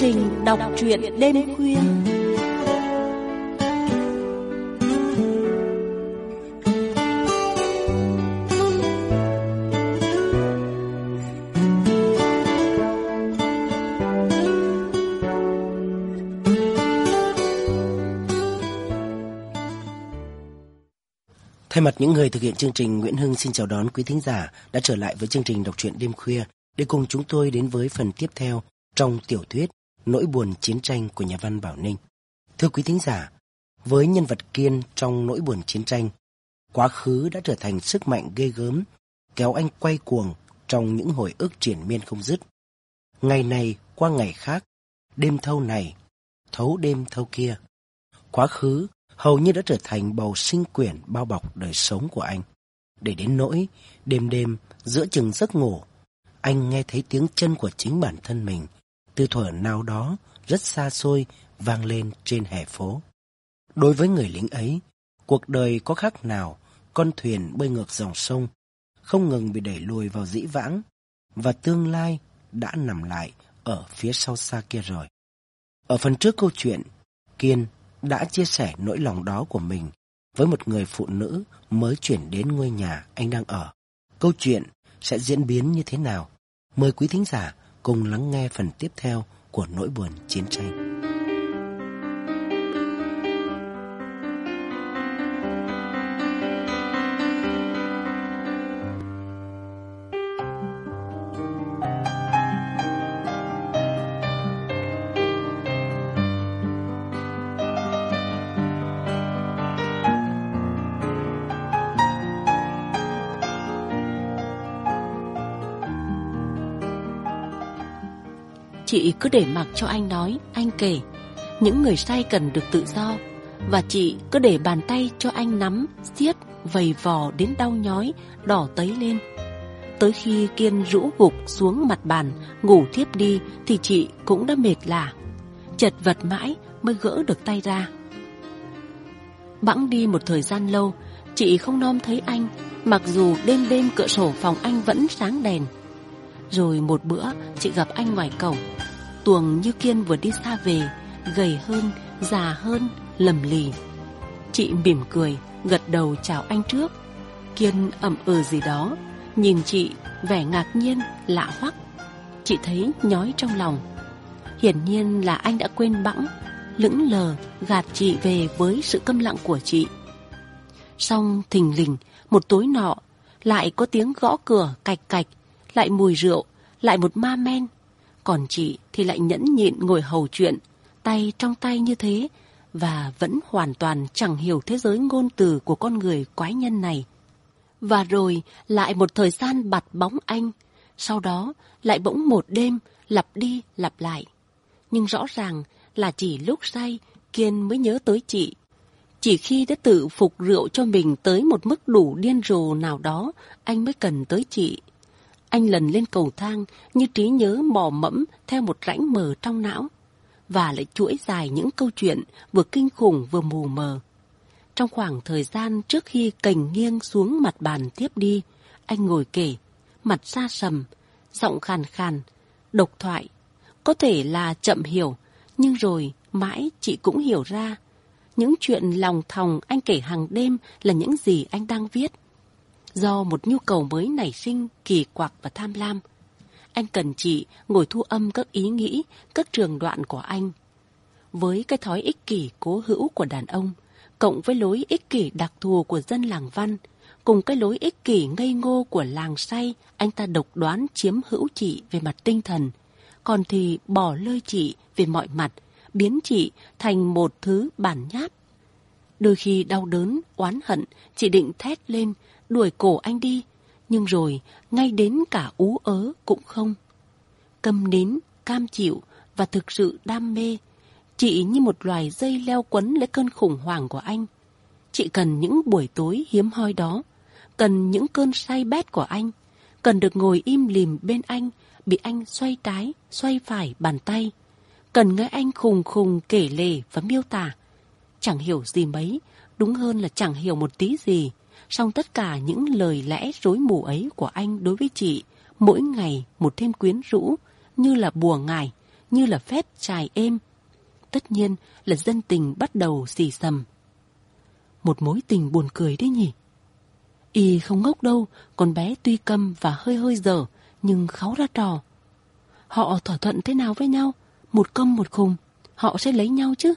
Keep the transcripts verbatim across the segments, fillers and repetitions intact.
trình đọc truyện đêm khuya. Thay mặt những người thực hiện chương trình, Nguyễn Hưng xin chào đón quý thính giả đã trở lại với chương trình đọc truyện đêm khuya để cùng chúng tôi đến với phần tiếp theo trong tiểu thuyết Nỗi buồn chiến tranh của nhà văn Bảo Ninh. Thưa quý thính giả, với nhân vật Kiên trong Nỗi buồn chiến tranh, quá khứ đã trở thành sức mạnh ghê gớm kéo anh quay cuồng trong những hồi ức triền miên không dứt. Ngày này qua ngày khác, đêm thâu này thấu đêm thâu kia, quá khứ hầu như đã trở thành bầu sinh quyển bao bọc đời sống của anh. Để đến nỗi đêm đêm giữa chừng giấc ngủ, anh nghe thấy tiếng chân của chính bản thân mình từ thuở nào đó rất xa xôi vang lên trên hè phố. Đối với người lính ấy, cuộc đời có khác nào con thuyền bơi ngược dòng sông, không ngừng bị đẩy lùi vào dĩ vãng, và tương lai đã nằm lại ở phía sau xa kia rồi. Ở phần trước câu chuyện, Kiên đã chia sẻ nỗi lòng đó của mình với một người phụ nữ mới chuyển đến ngôi nhà anh đang ở. Câu chuyện sẽ diễn biến như thế nào? Mời quý thính giả cùng lắng nghe phần tiếp theo của Nỗi buồn chiến tranh. Chị cứ để mặc cho anh nói, anh kể. Những người say cần được tự do, và chị cứ để bàn tay cho anh nắm, siết, vầy vò đến đau nhói, đỏ tấy lên. Tới khi Kiên rũ gục xuống mặt bàn, ngủ thiếp đi thì chị cũng đã mệt lả. Chật vật mãi mới gỡ được tay ra. Bẵng đi một thời gian lâu, chị không nom thấy anh, mặc dù đêm đêm cửa sổ phòng anh vẫn sáng đèn. Rồi một bữa chị gặp anh ngoài cổng, tuồng như Kiên vừa đi xa về, gầy hơn, già hơn, lầm lì. Chị mỉm cười, gật đầu chào anh trước. Kiên ậm ừ gì đó, nhìn chị vẻ ngạc nhiên, lạ hoắc. Chị thấy nhói trong lòng. Hiển nhiên là anh đã quên bẵng, lững lờ gạt chị về với sự câm lặng của chị. Xong thình lình một tối nọ, lại có tiếng gõ cửa cạch cạch, lại mùi rượu, lại một ma men. Còn chị thì lại nhẫn nhịn ngồi hầu chuyện, tay trong tay như thế, và vẫn hoàn toàn chẳng hiểu thế giới ngôn từ của con người quái nhân này. Và rồi lại một thời gian bặt bóng anh, sau đó lại bỗng một đêm lặp đi lặp lại. Nhưng rõ ràng là chỉ lúc say Kiên mới nhớ tới chị. Chỉ khi đã tự phục rượu cho mình tới một mức đủ điên rồ nào đó, anh mới cần tới chị. Anh lần lên cầu thang như trí nhớ mò mẫm theo một rãnh mờ trong não, và lại chuỗi dài những câu chuyện vừa kinh khủng vừa mù mờ. Trong khoảng thời gian trước khi cành nghiêng xuống mặt bàn tiếp đi, anh ngồi kể, mặt xa sầm, giọng khàn khàn, độc thoại. Có thể là chậm hiểu, nhưng rồi mãi chị cũng hiểu ra. Những chuyện lòng thòng anh kể hàng đêm là những gì anh đang viết. Do một nhu cầu mới nảy sinh, kỳ quặc và tham lam, anh cần chị ngồi thu âm các ý nghĩ, các trường đoạn của anh. Với cái thói ích kỷ cố hữu của đàn ông, cộng với lối ích kỷ đặc thù của dân làng văn, cùng cái lối ích kỷ ngây ngô của làng say, anh ta độc đoán chiếm hữu chị về mặt tinh thần, còn thì bỏ lơi chị về mọi mặt, biến chị thành một thứ bản nháp. Đôi khi đau đớn, oán hận, chị định thét lên, đuổi cổ anh đi, nhưng rồi ngay đến cả ú ớ cũng không. Câm nín, cam chịu và thực sự đam mê, chị như một loài dây leo quấn lấy cơn khủng hoảng của anh. Chị cần những buổi tối hiếm hoi đó, cần những cơn say bét của anh, cần được ngồi im lìm bên anh, bị anh xoay trái, xoay phải bàn tay, cần nghe anh khùng khùng kể lể và miêu tả. Chẳng hiểu gì mấy, đúng hơn là chẳng hiểu một tí gì. Song tất cả những lời lẽ rối mù ấy của anh đối với chị, mỗi ngày một thêm quyến rũ, như là bùa ngải, như là phép trải êm. Tất nhiên là dân tình bắt đầu xì xầm. Một mối tình buồn cười đấy nhỉ. Y không ngốc đâu, con bé tuy câm và hơi hơi dở, nhưng kháu ra trò. Họ thỏa thuận thế nào với nhau? Một câm một khùng, họ sẽ lấy nhau chứ?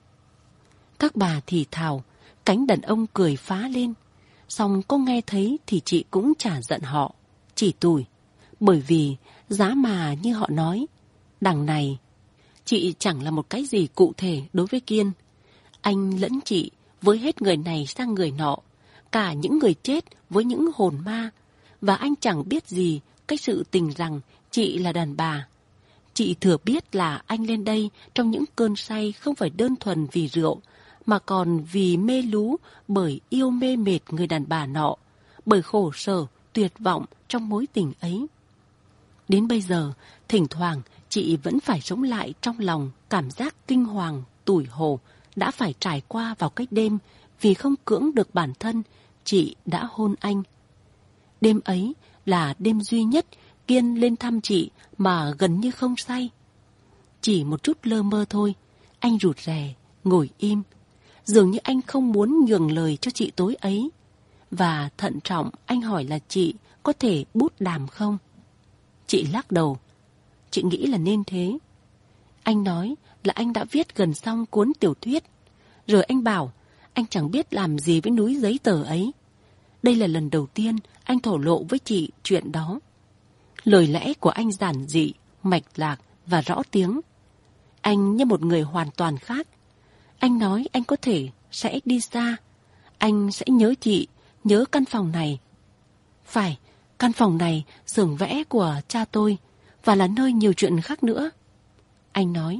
Các bà thì thào, cánh đàn ông cười phá lên. Xong có nghe thấy thì chị cũng chả giận họ, chỉ tủi. Bởi vì giá mà như họ nói, đằng này chị chẳng là một cái gì cụ thể đối với Kiên. Anh lẫn chị với hết người này sang người nọ, cả những người chết với những hồn ma. Và anh chẳng biết gì cái sự tình rằng chị là đàn bà. Chị thừa biết là anh lên đây trong những cơn say không phải đơn thuần vì rượu, mà còn vì mê lú bởi yêu mê mệt người đàn bà nọ, bởi khổ sở, tuyệt vọng trong mối tình ấy. Đến bây giờ, thỉnh thoảng chị vẫn phải sống lại trong lòng cảm giác kinh hoàng, tủi hổ đã phải trải qua vào cái đêm vì không cưỡng được bản thân, chị đã hôn anh. Đêm ấy là đêm duy nhất Kiên lên thăm chị mà gần như không say. Chỉ một chút lơ mơ thôi, anh rụt rè, ngồi im. Dường như anh không muốn nhường lời cho chị tối ấy. Và thận trọng anh hỏi là chị có thể bút đàm không? Chị lắc đầu. Chị nghĩ là nên thế. Anh nói là anh đã viết gần xong cuốn tiểu thuyết. Rồi anh bảo anh chẳng biết làm gì với núi giấy tờ ấy. Đây là lần đầu tiên anh thổ lộ với chị chuyện đó. Lời lẽ của anh giản dị, mạch lạc và rõ tiếng. Anh như một người hoàn toàn khác. Anh nói anh có thể sẽ đi xa. Anh sẽ nhớ chị, nhớ căn phòng này. Phải, căn phòng này xưởng vẽ của cha tôi và là nơi nhiều chuyện khác nữa. Anh nói.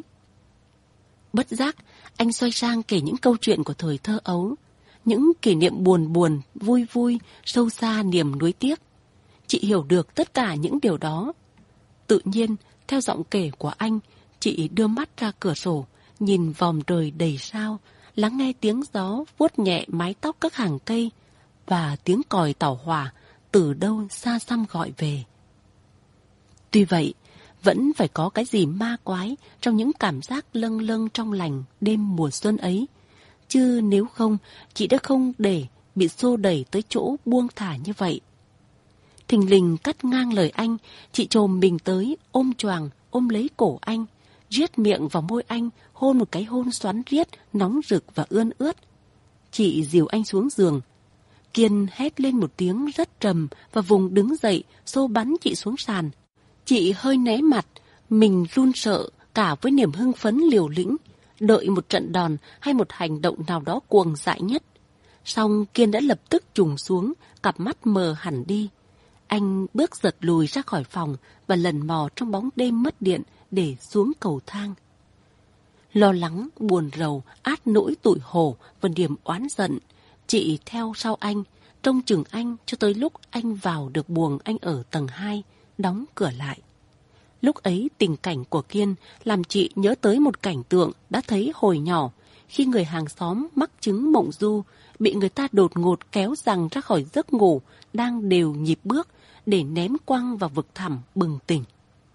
Bất giác, anh xoay sang kể những câu chuyện của thời thơ ấu, những kỷ niệm buồn buồn, vui vui, sâu xa niềm nuối tiếc. Chị hiểu được tất cả những điều đó. Tự nhiên, theo giọng kể của anh, chị đưa mắt ra cửa sổ, nhìn vòng trời đầy sao, lắng nghe tiếng gió vuốt nhẹ mái tóc các hàng cây và tiếng còi tàu hỏa từ đâu xa xăm gọi về. Tuy vậy, vẫn phải có cái gì ma quái trong những cảm giác lâng lâng trong lành đêm mùa xuân ấy. Chứ nếu không, chị đã không để bị xô đẩy tới chỗ buông thả như vậy. Thình lình cắt ngang lời anh, chị chồm mình tới, ôm choàng, ôm lấy cổ anh, riết miệng vào môi anh, hôn một cái hôn xoắn riết, nóng rực và ươn ướt. Chị dìu anh xuống giường. Kiên hét lên một tiếng rất trầm và vùng đứng dậy, xô bắn chị xuống sàn. Chị hơi né mặt, mình run sợ cả với niềm hưng phấn liều lĩnh, đợi một trận đòn hay một hành động nào đó cuồng dại nhất. Song Kiên đã lập tức trùng xuống, cặp mắt mờ hẳn đi. Anh bước giật lùi ra khỏi phòng và lần mò trong bóng đêm mất điện để xuống cầu thang. Lo lắng, buồn rầu, át nỗi tủi hổ và niềm oán giận, chị theo sau anh, trông chừng anh cho tới lúc anh vào được buồng anh ở tầng hai, đóng cửa lại. Lúc ấy tình cảnh của Kiên làm chị nhớ tới một cảnh tượng đã thấy hồi nhỏ, khi người hàng xóm mắc chứng mộng du, bị người ta đột ngột kéo giằng ra khỏi giấc ngủ, đang đều nhịp bước, để ném quăng vào vực thẳm bừng tỉnh.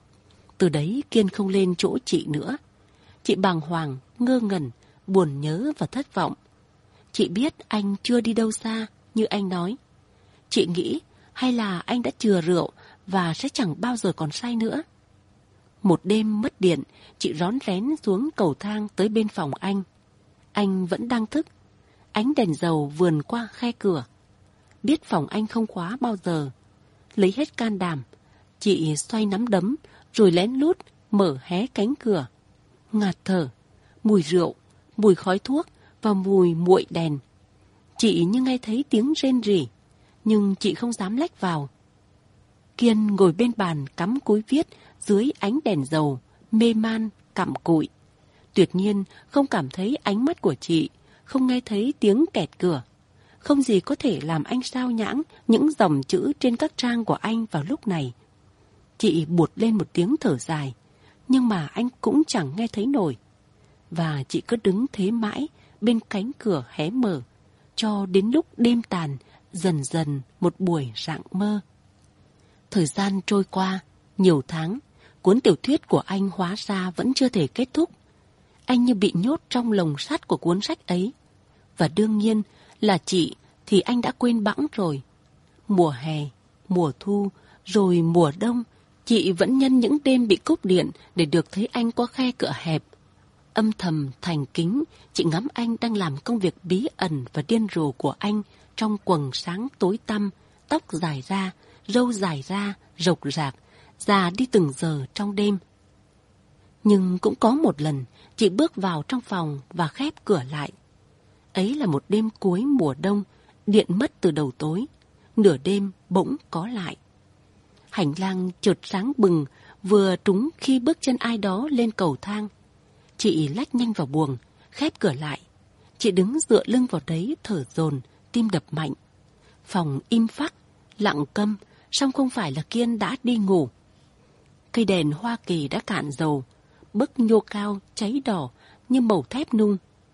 Từ đấy Kiên không lên chỗ chị nữa. Chị bàng hoàng, ngơ ngẩn, buồn nhớ và thất vọng. Chị biết anh chưa đi đâu xa, như anh nói. Chị nghĩ hay là anh đã chừa rượu và sẽ chẳng bao giờ còn say nữa. Một đêm mất điện, chị rón rén xuống cầu thang tới bên phòng anh. Anh vẫn đang thức. Ánh đèn dầu vườn qua khe cửa. Biết phòng anh không khóa bao giờ. Lấy hết can đảm, chị xoay nắm đấm, rồi lén lút mở hé cánh cửa. Ngạt thở, mùi rượu, mùi khói thuốc và mùi muội đèn. Chị như nghe thấy tiếng rên rỉ, nhưng chị không dám lách vào. Kiên ngồi bên bàn cắm cúi viết dưới ánh đèn dầu, mê man, cặm cụi. Tuyệt nhiên không cảm thấy ánh mắt của chị, không nghe thấy tiếng kẹt cửa. Không gì có thể làm anh sao nhãng những dòng chữ trên các trang của anh vào lúc này. Chị buột lên một tiếng thở dài, nhưng mà anh cũng chẳng nghe thấy nổi. Và chị cứ đứng thế mãi bên cánh cửa hé mở, cho đến lúc đêm tàn, dần dần một buổi rạng mơ. Thời gian trôi qua, nhiều tháng, cuối cuốn tiểu thuyết của anh hóa ra vẫn chưa thể kết thúc. Anh như bị nhốt trong lồng sắt của cuốn sách ấy. Và đương nhiên là chị thì anh đã quên bẵng rồi. Mùa hè, mùa thu, rồi mùa đông, chị vẫn nhân những đêm bị cúp điện để được thấy anh qua khe cửa hẹp. Âm thầm thành kính, chị ngắm anh đang làm công việc bí ẩn và điên rồ của anh trong quần sáng tối tăm, tóc dài ra, râu dài ra, rộc rạc, già đi từng giờ trong đêm. Nhưng cũng có một lần, chị bước vào trong phòng và khép cửa lại. Ấy là một đêm cuối mùa đông, điện mất từ đầu tối, nửa đêm bỗng có lại. Hành lang chợt sáng bừng, vừa trúng khi bước chân ai đó lên cầu thang. Chị lách nhanh vào buồng, khép cửa lại. Chị đứng dựa lưng vào đấy thở dồn, tim đập mạnh. Phòng im phắc, lặng câm, song không phải là Kiên đã đi ngủ. Cây đèn Hoa Kỳ đã cạn dầu, bức nhô cao cháy đỏ như màu thép nung.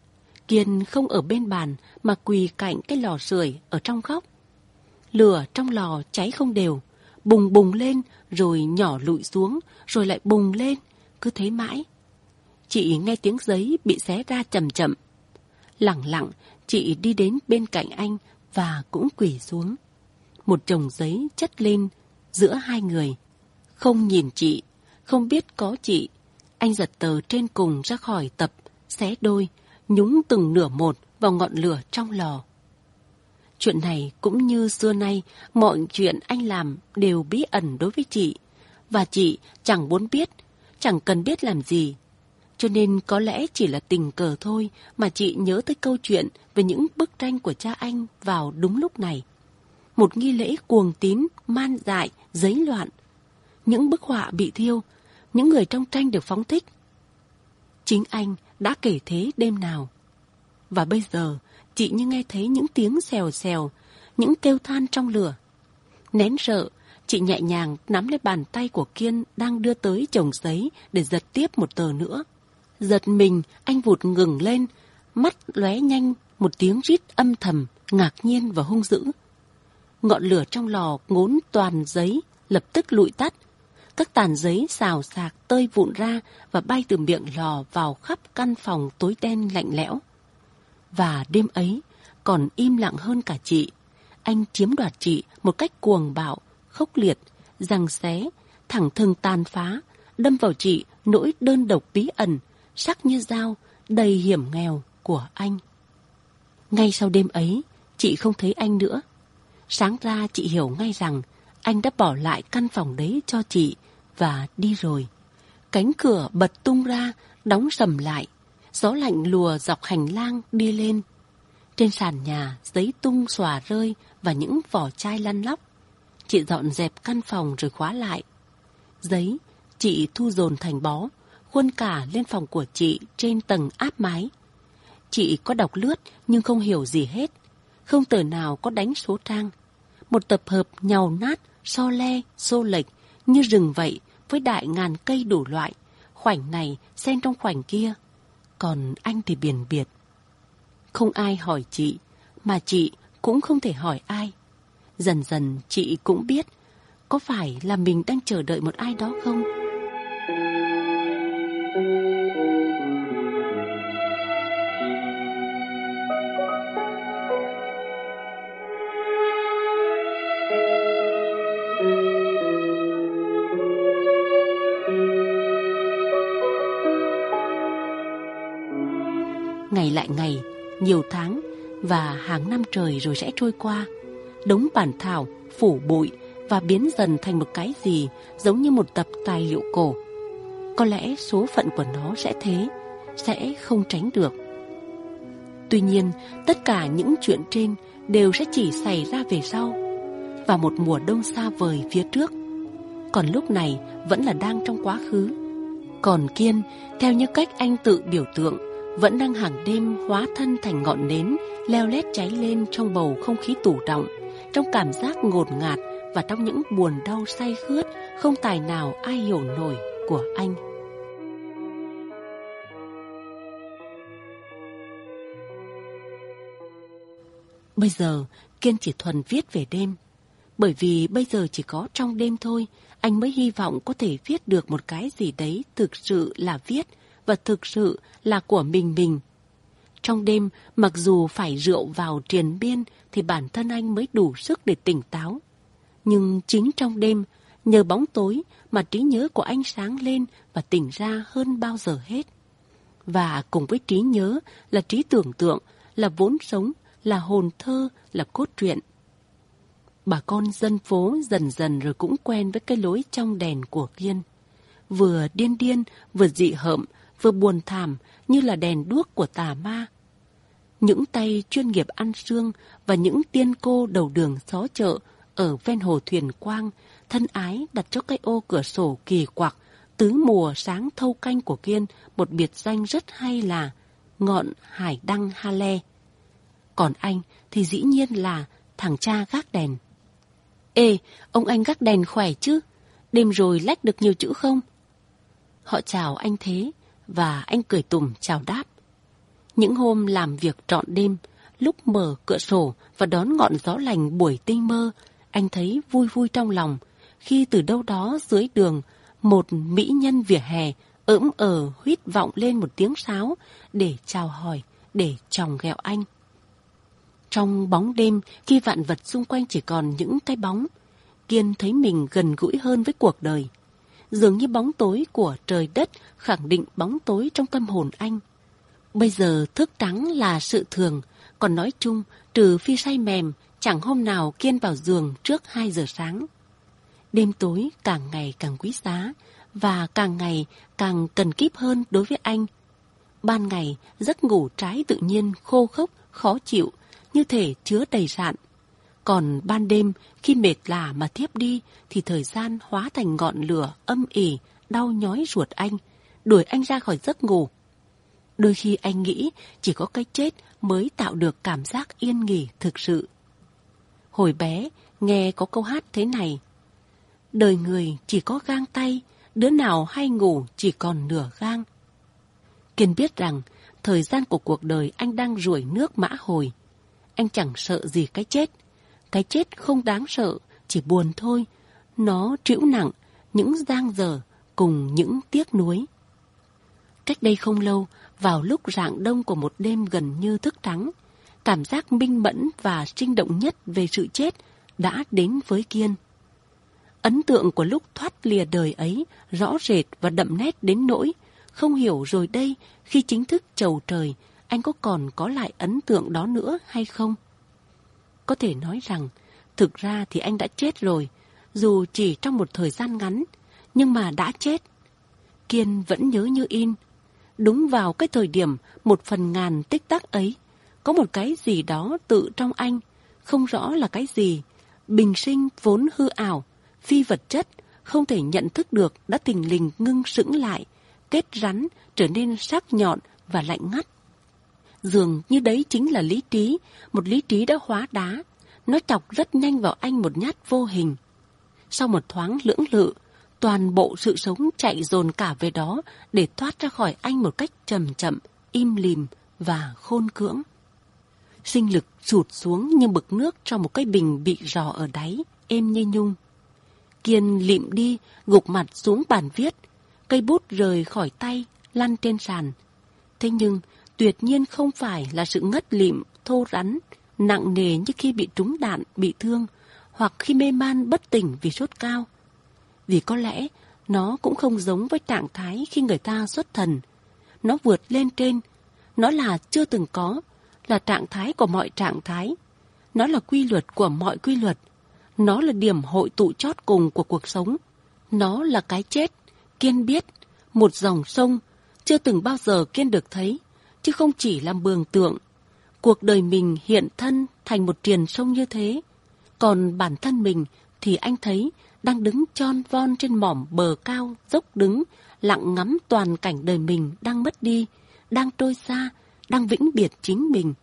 Kiên không ở bên bàn mà quỳ cạnh cái lò sưởi ở trong góc. Lửa trong lò cháy không đều, bùng bùng lên rồi nhỏ lụi xuống, rồi lại bùng lên, cứ thế mãi. Chị nghe tiếng giấy bị xé ra chậm chậm. Lẳng lặng, chị đi đến bên cạnh anh và cũng quỳ xuống. Một chồng giấy chất lên giữa hai người. Không nhìn chị, không biết có chị. Anh giật tờ trên cùng ra khỏi tập, xé đôi, nhúng từng nửa một vào ngọn lửa trong lò. Chuyện này cũng như xưa nay, mọi chuyện anh làm đều bí ẩn đối với chị. Và chị chẳng muốn biết, chẳng cần biết làm gì. Cho nên có lẽ chỉ là tình cờ thôi mà chị nhớ tới câu chuyện về những bức tranh của cha anh vào đúng lúc này. Một nghi lễ cuồng tín, man dại, giấy loạn. Những bức họa bị thiêu, những người trong tranh được phóng thích. Chính anh đã kể thế đêm nào. Và bây giờ, chị như nghe thấy những tiếng xèo xèo, những kêu than trong lửa. Nén sợ, chị nhẹ nhàng nắm lấy bàn tay của Kiên đang đưa tới chồng giấy để giật tiếp một tờ nữa. Giật mình, anh vụt ngừng lên, mắt lóe nhanh một tiếng rít âm thầm, ngạc nhiên và hung dữ. Ngọn lửa trong lò ngốn toàn giấy, lập tức lụi tắt. Các tàn giấy xào xạc tơi vụn ra và bay từ miệng lò vào khắp căn phòng tối đen lạnh lẽo. Và đêm ấy, còn im lặng hơn cả chị. Anh chiếm đoạt chị một cách cuồng bạo, khốc liệt, giằng xé, thẳng thừng tàn phá, đâm vào chị nỗi đơn độc bí ẩn, sắc như dao, đầy hiểm nghèo của anh. Ngay sau đêm ấy, chị không thấy anh nữa. Sáng ra chị hiểu ngay rằng anh đã bỏ lại căn phòng đấy cho chị và đi rồi. Cánh cửa bật tung ra, đóng sầm lại. Gió lạnh lùa dọc hành lang đi lên. Trên sàn nhà, giấy tung xòa rơi và những vỏ chai lăn lóc. Chị dọn dẹp căn phòng rồi khóa lại. Giấy, chị thu dồn thành bó, khuôn cả lên phòng của chị trên tầng áp mái. Chị có đọc lướt nhưng không hiểu gì hết. Không tờ nào có đánh số trang. Một tập hợp nhàu nát, so le, xô lệch, như rừng vậy, với đại ngàn cây đủ loại. Khoảnh này xen trong khoảnh kia. Còn anh thì biển biệt. Không ai hỏi chị, mà chị cũng không thể hỏi ai. Dần dần chị cũng biết, có phải là mình đang chờ đợi một ai đó không? Ngày lại ngày, nhiều tháng và hàng năm trời rồi sẽ trôi qua. Đống bản thảo phủ bụi và biến dần thành một cái gì giống như một tập tài liệu cổ. Có lẽ số phận của nó sẽ thế, sẽ không tránh được. Tuy nhiên, tất cả những chuyện trên đều sẽ chỉ xảy ra về sau, vào một mùa đông xa vời phía trước. Còn lúc này vẫn là đang trong quá khứ. Còn Kiên, theo như cách anh tự biểu tượng, vẫn đang hàng đêm hóa thân thành ngọn nến leo lét cháy lên trong bầu không khí tủ đọng, trong cảm giác ngột ngạt và trong những buồn đau say khướt không tài nào ai hiểu nổi của anh. Bây giờ Kiên chỉ thuần viết về đêm. Bởi vì bây giờ chỉ có trong đêm thôi, anh mới hy vọng có thể viết được một cái gì đấy thực sự là viết và thực sự là của mình mình. Trong đêm, mặc dù phải rượu vào triền miên thì bản thân anh mới đủ sức để tỉnh táo. Nhưng chính trong đêm, nhờ bóng tối mà trí nhớ của anh sáng lên và tỉnh ra hơn bao giờ hết. Và cùng với trí nhớ là trí tưởng tượng, là vốn sống, là hồn thơ, là cốt truyện. Bà con dân phố dần dần rồi cũng quen với cái lối trong đèn của Kiên. Vừa điên điên, vừa dị hợm, vừa buồn thảm như là đèn đuốc của tà ma. Những tay chuyên nghiệp ăn xương và những tiên cô đầu đường xó chợ ở ven hồ Thuyền Quang thân ái đặt cho cái ô cửa sổ kỳ quặc tứ mùa sáng thâu canh của Kiên một biệt danh rất hay là ngọn hải đăng ha le. Còn anh thì dĩ nhiên là thằng cha gác đèn. Ê, ông anh gác đèn khỏe chứ? Đêm rồi lách được nhiều chữ không? Họ chào anh thế, và anh cười tủm chào đáp. Những hôm làm việc trọn đêm, lúc mở cửa sổ và đón ngọn gió lành buổi tinh mơ, anh thấy vui vui trong lòng, khi từ đâu đó dưới đường, một mỹ nhân vỉa hè ỡm ờ huýt vọng lên một tiếng sáo để chào hỏi, để chòng ghẹo anh. Trong bóng đêm, khi vạn vật xung quanh chỉ còn những cái bóng, Kiên thấy mình gần gũi hơn với cuộc đời. Dường như bóng tối của trời đất khẳng định bóng tối trong tâm hồn anh. Bây giờ thức trắng là sự thường, còn nói chung, trừ phi say mềm, chẳng hôm nào Kiên vào giường trước hai giờ sáng. Đêm tối càng ngày càng quý giá, và càng ngày càng cần kíp hơn đối với anh. Ban ngày, giấc ngủ trái tự nhiên khô khốc, khó chịu, như thể chứa đầy rạn. Còn ban đêm, khi mệt lả mà thiếp đi, thì thời gian hóa thành ngọn lửa âm ỉ, đau nhói ruột anh, đuổi anh ra khỏi giấc ngủ. Đôi khi anh nghĩ chỉ có cái chết mới tạo được cảm giác yên nghỉ thực sự. Hồi bé, nghe có câu hát thế này: đời người chỉ có gang tay, đứa nào hay ngủ chỉ còn nửa gang. Kiên biết rằng, thời gian của cuộc đời anh đang ruổi nước mã hồi. Anh chẳng sợ gì cái chết. Cái chết không đáng sợ, chỉ buồn thôi. Nó trĩu nặng, những dang dở cùng những tiếc nuối. Cách đây không lâu, vào lúc rạng đông của một đêm gần như thức trắng, cảm giác minh mẫn và sinh động nhất về sự chết đã đến với Kiên. Ấn tượng của lúc thoát lìa đời ấy rõ rệt và đậm nét đến nỗi không hiểu rồi đây, khi chính thức chầu trời, anh có còn có lại ấn tượng đó nữa hay không? Có thể nói rằng, thực ra thì anh đã chết rồi, dù chỉ trong một thời gian ngắn, nhưng mà đã chết. Kiên vẫn nhớ như in. Đúng vào cái thời điểm một phần ngàn tích tắc ấy, có một cái gì đó tự trong anh, không rõ là cái gì, bình sinh vốn hư ảo, phi vật chất, không thể nhận thức được đã thình lình ngưng sững lại, kết rắn, trở nên sắc nhọn và lạnh ngắt. Dường như đấy chính là lý trí, một lý trí đã hóa đá. Nó chọc rất nhanh vào anh một nhát vô hình. Sau một thoáng lưỡng lự, toàn bộ sự sống chạy dồn cả về đó để thoát ra khỏi anh một cách chậm chậm, im lìm và khôn cưỡng. Sinh lực sụt xuống như mực nước trong một cái bình bị rò ở đáy, êm như nhung. Kiên lịm đi, gục mặt xuống bàn viết. Cây bút rời khỏi tay, lăn trên sàn. Thế nhưng, tuyệt nhiên không phải là sự ngất lịm, thô rắn, nặng nề như khi bị trúng đạn, bị thương, hoặc khi mê man bất tỉnh vì sốt cao. Vì có lẽ, nó cũng không giống với trạng thái khi người ta xuất thần. Nó vượt lên trên, nó là chưa từng có, là trạng thái của mọi trạng thái. Nó là quy luật của mọi quy luật. Nó là điểm hội tụ chót cùng của cuộc sống. Nó là cái chết. Kiên biết, một dòng sông, chưa từng bao giờ Kiên được thấy, chứ không chỉ là mường tượng. Cuộc đời mình hiện thân thành một triền sông như thế. Còn bản thân mình thì anh thấy đang đứng tròn von trên mỏm bờ cao, dốc đứng, lặng ngắm toàn cảnh đời mình đang mất đi, đang trôi xa, đang vĩnh biệt chính mình.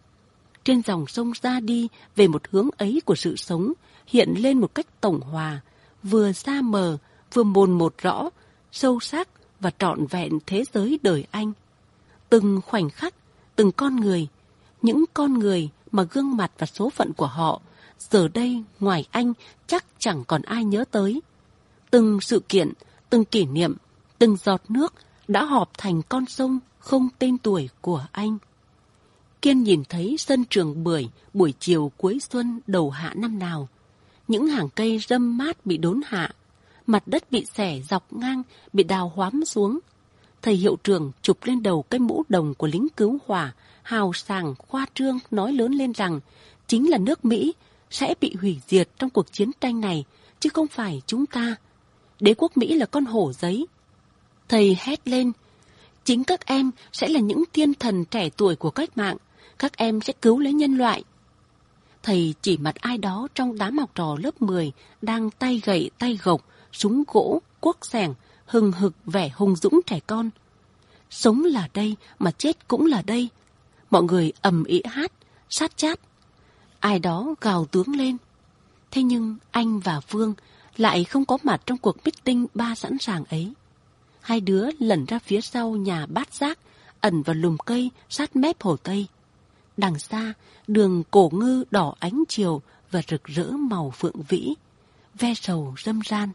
Trên dòng sông ra đi về một hướng ấy của sự sống, hiện lên một cách tổng hòa, vừa xa mờ, vừa mồn một rõ, sâu sắc và trọn vẹn thế giới đời anh. Từng khoảnh khắc, từng con người, những con người mà gương mặt và số phận của họ giờ đây ngoài anh chắc chẳng còn ai nhớ tới. Từng sự kiện, từng kỷ niệm, từng giọt nước đã họp thành con sông không tên tuổi của anh. Kiên nhìn thấy sân trường bưởi buổi chiều cuối xuân đầu hạ năm nào. Những hàng cây râm mát bị đốn hạ, mặt đất bị xẻ dọc ngang, bị đào hoám xuống. Thầy hiệu trưởng chụp lên đầu cái mũ đồng của lính cứu hỏa, hào sảng khoa trương nói lớn lên rằng chính là nước Mỹ sẽ bị hủy diệt trong cuộc chiến tranh này, chứ không phải chúng ta. Đế quốc Mỹ là con hổ giấy. Thầy hét lên, chính các em sẽ là những thiên thần trẻ tuổi của cách mạng, các em sẽ cứu lấy nhân loại. Thầy chỉ mặt ai đó trong đám học trò lớp mười đang tay gậy tay gộc, súng gỗ, cuốc xẻng, hừng hực vẻ hùng dũng trẻ con. Sống là đây mà chết cũng là đây. Mọi người ầm ĩ hát, sát chát. Ai đó gào tướng lên. Thế nhưng anh và Phương lại không có mặt trong cuộc meeting ba sẵn sàng ấy. Hai đứa lẩn ra phía sau nhà bát giác, ẩn vào lùm cây sát mép hồ Tây. Đằng xa, đường Cổ Ngư đỏ ánh chiều và rực rỡ màu phượng vĩ, ve sầu râm ran.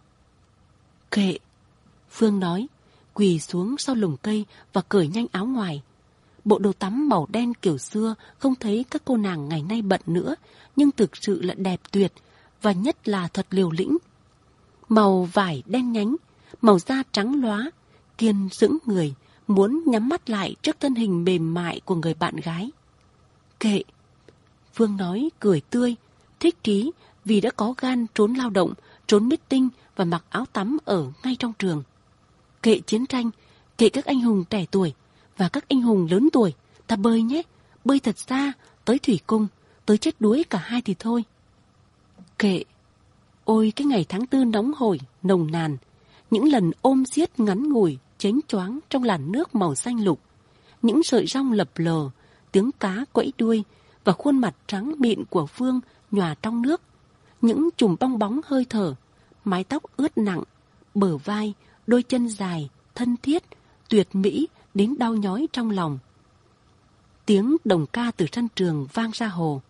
Kệ, Phương nói, quỳ xuống sau lùm cây và cởi nhanh áo ngoài. Bộ đồ tắm màu đen kiểu xưa không thấy các cô nàng ngày nay bận nữa, nhưng thực sự là đẹp tuyệt, và nhất là thật liều lĩnh. Màu vải đen nhánh, màu da trắng lóa, Kiên sững người, muốn nhắm mắt lại trước thân hình mềm mại của người bạn gái. Kệ, Phương nói cười tươi, thích trí vì đã có gan trốn lao động, trốn meeting và mặc áo tắm ở ngay trong trường. Kệ chiến tranh, kệ các anh hùng trẻ tuổi và các anh hùng lớn tuổi, ta bơi nhé, bơi thật xa, tới thủy cung, tới chết đuối cả hai thì thôi. Kệ, ôi cái ngày tháng tư nóng hổi, nồng nàn, những lần ôm siết ngắn ngủi, chếnh choáng trong làn nước màu xanh lục, những sợi rong lập lờ, tiếng cá quẫy đuôi và khuôn mặt trắng mịn của Phương nhòa trong nước, những chùm bong bóng hơi thở, mái tóc ướt nặng, bờ vai, đôi chân dài, thân thiết, tuyệt mỹ đến đau nhói trong lòng. Tiếng đồng ca từ sân trường vang ra hồ.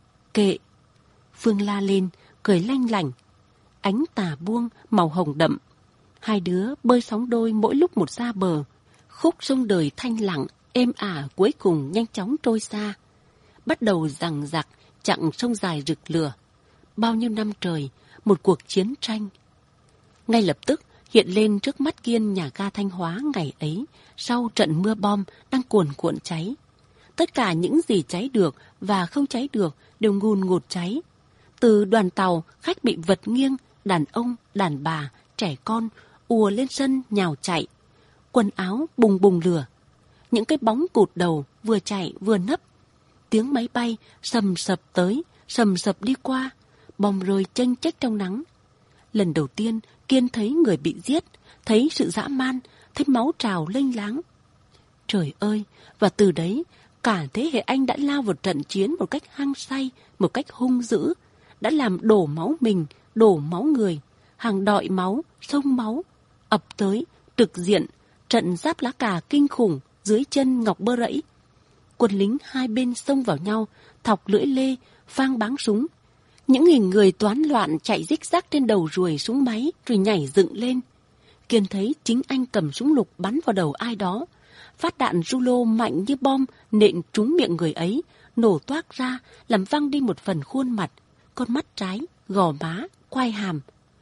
Kệ, Phương la lên, cười lanh lảnh. Ánh tà buông màu hồng đậm. Hai đứa bơi sóng đôi mỗi lúc một ra bờ. Khúc sông đời thanh lặng, êm ả cuối cùng nhanh chóng trôi xa. Bắt đầu giằng giặc chặng sông dài rực lửa. Bao nhiêu năm trời, một cuộc chiến tranh. Ngay lập tức hiện lên trước mắt Kiên nhà ga Thanh Hóa ngày ấy, sau trận mưa bom đang cuồn cuộn cháy. Tất cả những gì cháy được và không cháy được đều ngùn ngụt cháy. Từ đoàn tàu, khách bị vật nghiêng, đàn ông, đàn bà, trẻ con ùa lên sân nhào chạy. Quần áo bùng bùng lửa. Những cái bóng cụt đầu vừa chạy vừa nấp. Tiếng máy bay sầm sập tới, sầm sập đi qua, bom rơi chênh chếch trong nắng. Lần đầu tiên Kiên thấy người bị giết, thấy sự dã man, thấy máu trào lênh láng. Trời ơi, và từ đấy, cả thế hệ anh đã lao vào trận chiến một cách hăng say, một cách hung dữ, đã làm đổ máu mình, đổ máu người, hàng đọi máu, sông máu, ập tới, trực diện, trận giáp lá cà kinh khủng dưới chân Ngọc Bơ Rẫy. Quân lính hai bên xông vào nhau, thọc lưỡi lê, phang báng súng. Những hình người toán loạn chạy rích rắc trên đầu ruồi súng máy rồi nhảy dựng lên. Kiên thấy chính anh cầm súng lục bắn vào đầu ai đó. Phát đạn rulo mạnh như bom nện trúng miệng người ấy, nổ toác ra, làm văng đi một phần khuôn mặt, con mắt trái, gò má, quai hàm.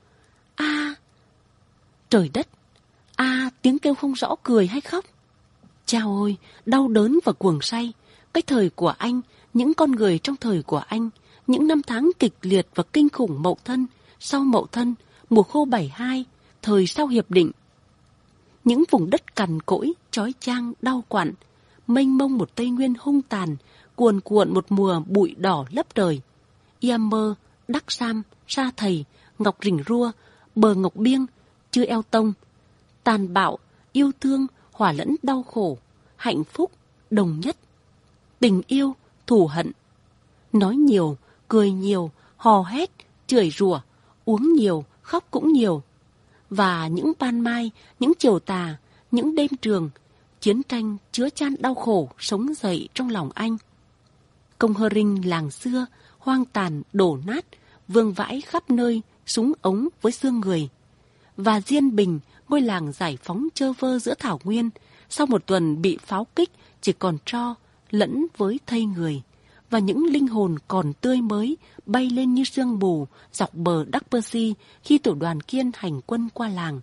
A! À, trời đất! A! À, tiếng kêu không rõ cười hay khóc. Chao ôi! Đau đớn và cuồng say. Cái thời của anh, những con người trong thời của anh, những năm tháng kịch liệt và kinh khủng Mậu Thân, sau Mậu Thân, mùa khô bảy hai, thời sau Hiệp định. Những vùng đất cằn cỗi, chói chang, đau quặn, mênh mông một Tây Nguyên hung tàn, cuồn cuộn một mùa bụi đỏ lấp trời. Yammer, Đắc Sam, Sa Thầy, Ngọc Rình Rua, Bờ Ngọc Biêng, Chư Eo Tông. Tàn bạo, yêu thương, hòa lẫn đau khổ, hạnh phúc, đồng nhất. Tình yêu, thù hận. Nói nhiều, cười nhiều, hò hét, chửi rủa, uống nhiều, khóc cũng nhiều. Và những ban mai, những chiều tà, những đêm trường, chiến tranh chứa chan đau khổ sống dậy trong lòng anh. Công Hơ Rinh làng xưa, hoang tàn, đổ nát, vương vãi khắp nơi, súng ống với xương người. Và Diên Bình, ngôi làng giải phóng trơ vơ giữa thảo nguyên, sau một tuần bị pháo kích chỉ còn tro lẫn với thây người. Và những linh hồn còn tươi mới bay lên như sương mù dọc bờ Đắc Pơ Si khi tổ đoàn Kiên hành quân qua làng.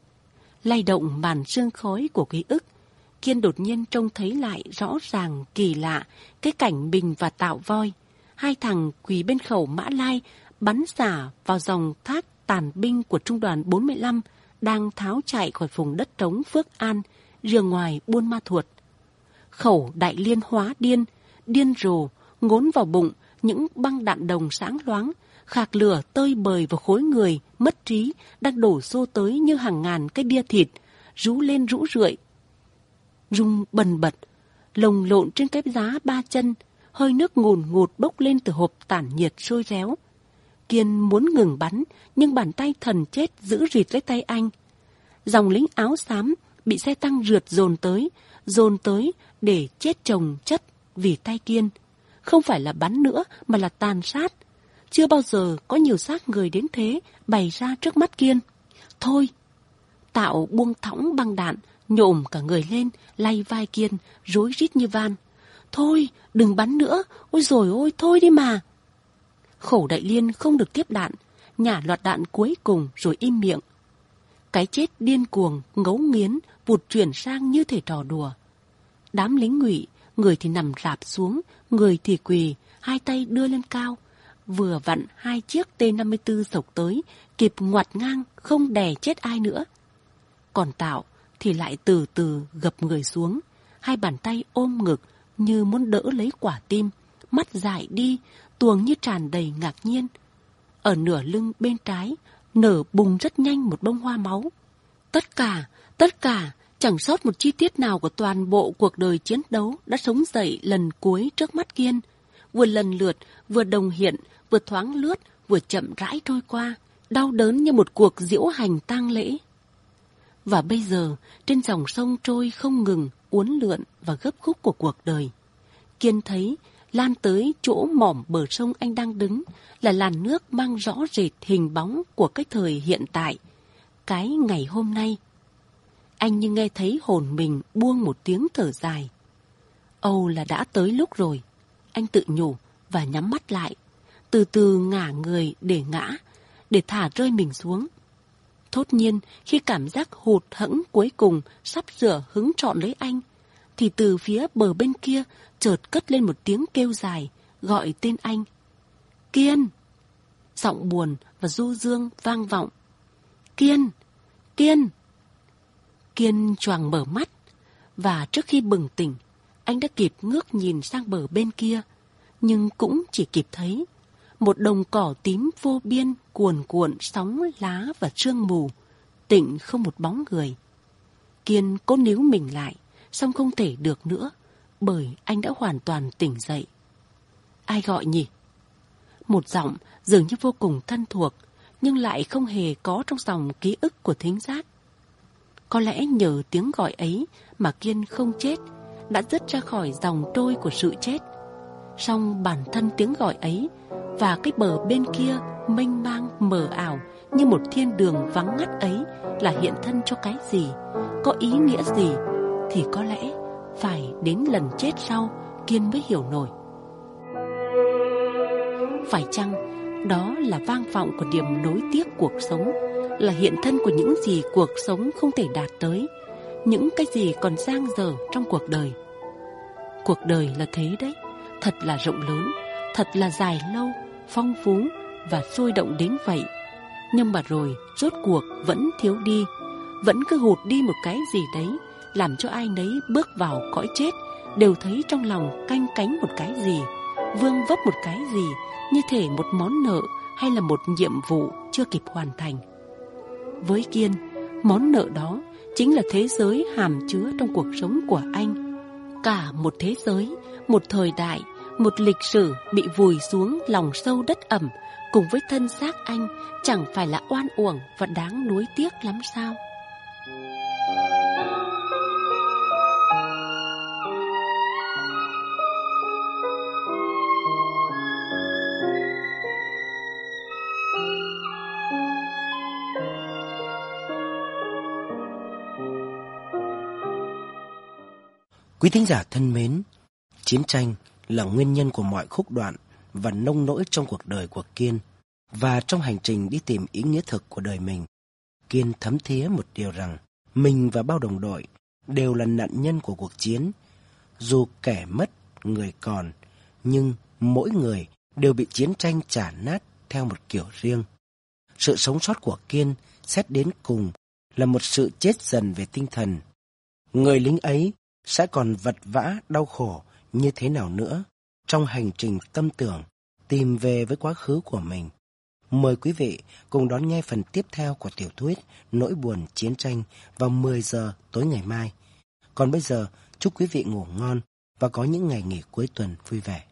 Lay động màn sương khói của ký ức, Kiên đột nhiên trông thấy lại rõ ràng kỳ lạ cái cảnh mình và Tạo Voi, hai thằng quỳ bên khẩu Mã Lai bắn xả vào dòng thác tàn binh của trung đoàn bốn mươi lăm đang tháo chạy khỏi vùng đất trống Phước An, rìa ngoài Buôn Ma Thuột. Khẩu Đại Liên hóa điên, điên rồ, ngốn vào bụng những băng đạn đồng sáng loáng, khạc lửa tơi bời vào khối người mất trí đang đổ xô tới như hàng ngàn cái bia thịt, rú lên rũ rượi. Rung bần bật, lồng lộn trên cái giá ba chân, hơi nước ngùn ngụt bốc lên từ hộp tản nhiệt sôi réo. Kiên muốn ngừng bắn, nhưng bàn tay thần chết giữ rịt lấy tay anh. Dòng lính áo xám bị xe tăng rượt dồn tới, dồn tới để chết chồng chất vì tay Kiên. Không phải là bắn nữa mà là tàn sát. Chưa bao giờ có nhiều xác người đến thế bày ra trước mắt Kiên. Thôi! Tạo buông thõng băng đạn, nhổm cả người lên, lay vai Kiên, rối rít như van. Thôi, đừng bắn nữa, ôi dồi ôi, thôi đi mà. Khẩu Đại Liên không được tiếp đạn, nhả loạt đạn cuối cùng rồi im miệng. Cái chết điên cuồng, ngấu nghiến, vụt chuyển sang như thể trò đùa. Đám lính Ngụy, người thì nằm rạp xuống, người thì quỳ, hai tay đưa lên cao. Vừa vặn hai chiếc T năm mươi tư sộc tới, kịp ngoặt ngang, không đè chết ai nữa. Còn Tạo thì lại từ từ gập người xuống, hai bàn tay ôm ngực như muốn đỡ lấy quả tim, mắt dại đi, tuồng như tràn đầy ngạc nhiên. Ở nửa lưng bên trái, nở bùng rất nhanh một bông hoa máu. Tất cả, tất cả, chẳng sót một chi tiết nào của toàn bộ cuộc đời chiến đấu đã sống dậy lần cuối trước mắt Kiên. Vừa lần lượt, vừa đồng hiện, vừa thoáng lướt, vừa chậm rãi trôi qua, đau đớn như một cuộc diễu hành tang lễ. Và bây giờ, trên dòng sông trôi không ngừng, uốn lượn và gấp khúc của cuộc đời, Kiên thấy lan tới chỗ mỏm bờ sông anh đang đứng là làn nước mang rõ rệt hình bóng của cái thời hiện tại, cái ngày hôm nay. Anh như nghe thấy hồn mình buông một tiếng thở dài. Âu là đã tới lúc rồi, anh tự nhủ và nhắm mắt lại, từ từ ngả người để ngã, để thả rơi mình xuống. Thốt nhiên, khi cảm giác hụt hẫng cuối cùng sắp sửa hứng trọn lấy anh, thì từ phía bờ bên kia chợt cất lên một tiếng kêu dài, gọi tên anh. Kiên! Giọng buồn và du dương vang vọng. Kiên! Kiên! Kiên choàng mở mắt, và trước khi bừng tỉnh, anh đã kịp ngước nhìn sang bờ bên kia, nhưng cũng chỉ kịp thấy một đồng cỏ tím vô biên cuồn cuộn sóng lá và sương mù, tịnh không một bóng người. Kiên cố níu mình lại, song không thể được nữa, bởi anh đã hoàn toàn tỉnh dậy. Ai gọi nhỉ? Một giọng dường như vô cùng thân thuộc, nhưng lại không hề có trong dòng ký ức của thính giác. Có lẽ nhờ tiếng gọi ấy mà Kiên không chết, đã dứt ra khỏi dòng trôi của sự chết. Song bản thân tiếng gọi ấy và cái bờ bên kia mênh mang mờ ảo như một thiên đường vắng ngắt ấy là hiện thân cho cái gì, có ý nghĩa gì, thì có lẽ phải đến lần chết sau Kiên mới hiểu nổi. Phải chăng đó là vang vọng của điểm nối tiếc cuộc sống, là hiện thân của những gì cuộc sống không thể đạt tới, những cái gì còn dang dở trong cuộc đời? Cuộc đời là thế đấy, thật là rộng lớn, thật là dài lâu, phong phú và sôi động đến vậy. Nhưng mà rồi rốt cuộc vẫn thiếu đi, vẫn cứ hụt đi một cái gì đấy, làm cho ai nấy bước vào cõi chết đều thấy trong lòng canh cánh một cái gì, vương vấp một cái gì, như thể một món nợ hay là một nhiệm vụ chưa kịp hoàn thành. Với Kiên, món nợ đó chính là thế giới hàm chứa trong cuộc sống của anh. Cả một thế giới, một thời đại, một lịch sử bị vùi xuống lòng sâu đất ẩm cùng với thân xác anh, chẳng phải là oan uổng và đáng nuối tiếc lắm sao? Quý thính giả thân mến, chiến tranh là nguyên nhân của mọi khúc đoạn và nông nỗi trong cuộc đời của Kiên. Và trong hành trình đi tìm ý nghĩa thực của đời mình, Kiên thấm thía một điều rằng mình và bao đồng đội đều là nạn nhân của cuộc chiến. Dù kẻ mất, người còn, nhưng mỗi người đều bị chiến tranh chả nát theo một kiểu riêng. Sự sống sót của Kiên xét đến cùng là một sự chết dần về tinh thần. Người lính ấy sẽ còn vật vã đau khổ như thế nào nữa trong hành trình tâm tưởng tìm về với quá khứ của mình. Mời quý vị cùng đón nghe phần tiếp theo của tiểu thuyết Nỗi buồn chiến tranh vào mười giờ tối ngày mai. Còn bây giờ, chúc quý vị ngủ ngon và có những ngày nghỉ cuối tuần vui vẻ.